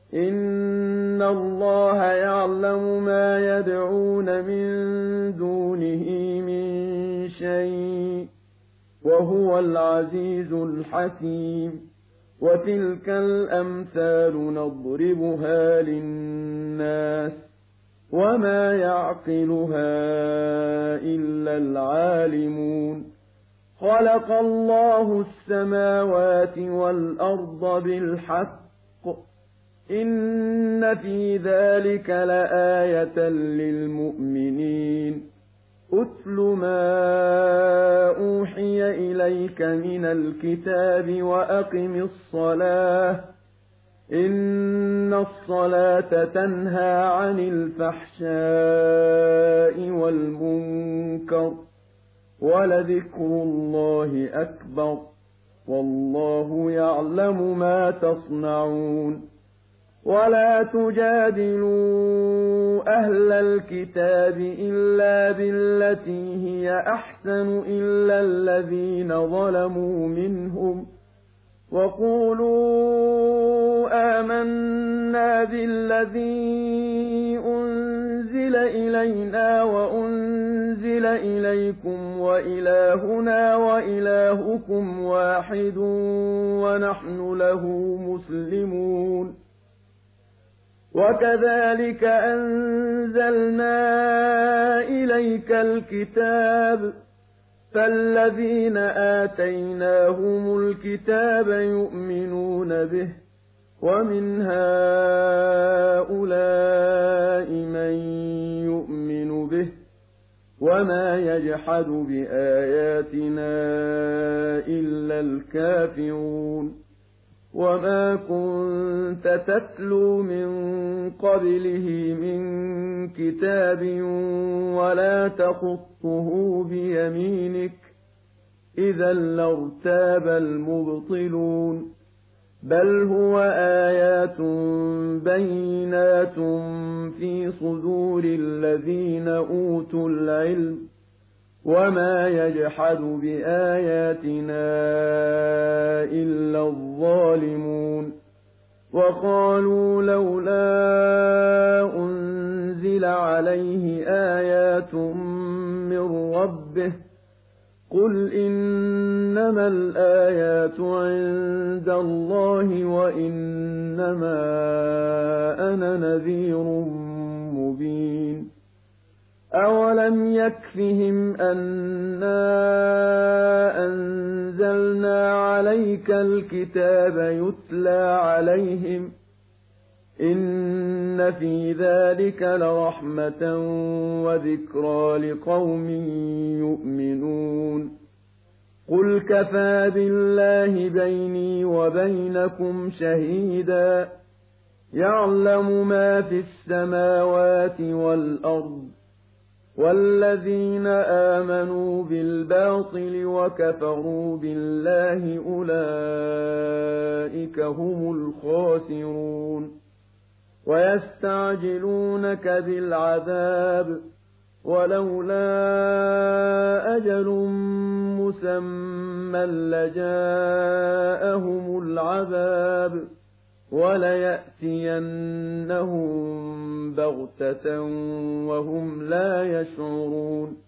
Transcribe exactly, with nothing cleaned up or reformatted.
إِنَّ اللَّهَ يَعْلَمُ مَا يَدْعُونَ مِن دُونِهِ مِن شَيْءٍ ۚ وَهُوَ الْعَزِيزُ الْحَكِيمُ وَتِلْكَ الْأَمْثَالُ نَضْرِبُهَا لِلنَّاسِ ۖ وَمَا يَعْقِلُهَا إِلَّا الْعَالِمُونَ خَلَقَ اللَّهُ السَّمَاوَاتِ وَالْأَرْضَ بِالْحَقِّ ۚ إِنَّ فِي ذَٰلِكَ لَآيَةً لِّلْمُؤْمِنِينَ اتْلُ مَا أُوحِيَ إِلَيْكَ مِنَ الْكِتَابِ وَأَقِمِ الصَّلَاةَ ۖ إِنَّ الصَّلَاةَ تَنْهَىٰ عَنِ الْفَحْشَاءِ وَالْمُنكَرِ ۗ وَلَذِكْرُ اللَّهِ أَكْبَرُ ۗ وَاللَّهُ يَعْلَمُ مَا تَصْنَعُونَ وَلَا تُجَادِلُوا أَهْلَ الْكِتَابِ إِلَّا بِالَّتِي هِيَ أَحْسَنُ إِلَّا الَّذِينَ ظَلَمُوا مِنْهُمْ ۖ وَقُولُوا آمَنَّا بِالَّذِي أُنزِلَ إِلَيْنَا وَأُنزِلَ إِلَيْكُمْ وَإِلَٰهُنَا وَإِلَٰهُكُمْ وَاحِدٌ وَنَحْنُ لَهُ مُسْلِمُونَ وَكَذَٰلِكَ أَنزَلْنَا إِلَيْكَ الْكِتَابَ ۚ فَالَّذِينَ آتَيْنَاهُمُ الْكِتَابَ يُؤْمِنُونَ بِهِ ۖ وَمِنْ هَٰؤُلَاءِ مَن يُؤْمِنُ بِهِ ۚ وَمَا يَجْحَدُ بِآيَاتِنَا إِلَّا الْكَافِرُونَ وَمَا كُنتَ تَتْلُو مِن قَبْلِهِ مِن كِتَابٍ وَلَا تَخُطُّهُ بِيَمِينِكَ ۖ إِذًا لَّارْتَابَ الْمُبْطِلُونَ بَلْ هُوَ آيَاتٌ بَيِّنَاتٌ فِي صُدُورِ الَّذِينَ أُوتُوا الْعِلْمَ ۚ وَمَا يَجْحَدُ بِآيَاتِنَا إِلَّا الظَّالِمُونَ وَقَالُوا لَوْلَا أُنزِلَ عَلَيْهِ آيَاتٌ مِّن رَّبِّهِ ۖ قُلْ إِنَّمَا الْآيَاتُ عِندَ اللَّهِ وَإِنَّمَا أَنَا نَذِيرٌ مُّبِينٌ أَوَلَمْ يَكْفِهِمْ أَنَّا أَنزَلْنَا عَلَيْكَ الْكِتَابَ يُتْلَىٰ عَلَيْهِمْ ۚ إِنَّ فِي ذَٰلِكَ لَرَحْمَةً وَذِكْرَىٰ لِقَوْمٍ يُؤْمِنُونَ قُلْ كَفَىٰ بِاللَّهِ بَيْنِي وَبَيْنَكُمْ شَهِيدًا يَعْلَمُ مَا فِي السَّمَاوَاتِ وَالْأَرْضِ ۗ وَالَّذِينَ آمَنُوا بِالْبَاطِلِ وَكَفَرُوا بِاللَّهِ أُولَٰئِكَ هُمُ الْخَاسِرُونَ وَيَسْتَعْجِلُونَكَ بِالْعَذَابِ وَلَوْلَا أَجَلٌ مُّسَمًّى لَّجَاءَهُمُ الْعَذَابُ وَلَيَأْتِيَنَّهُم بَغْتَةً وَهُمْ لَا يَشْعُرُونَ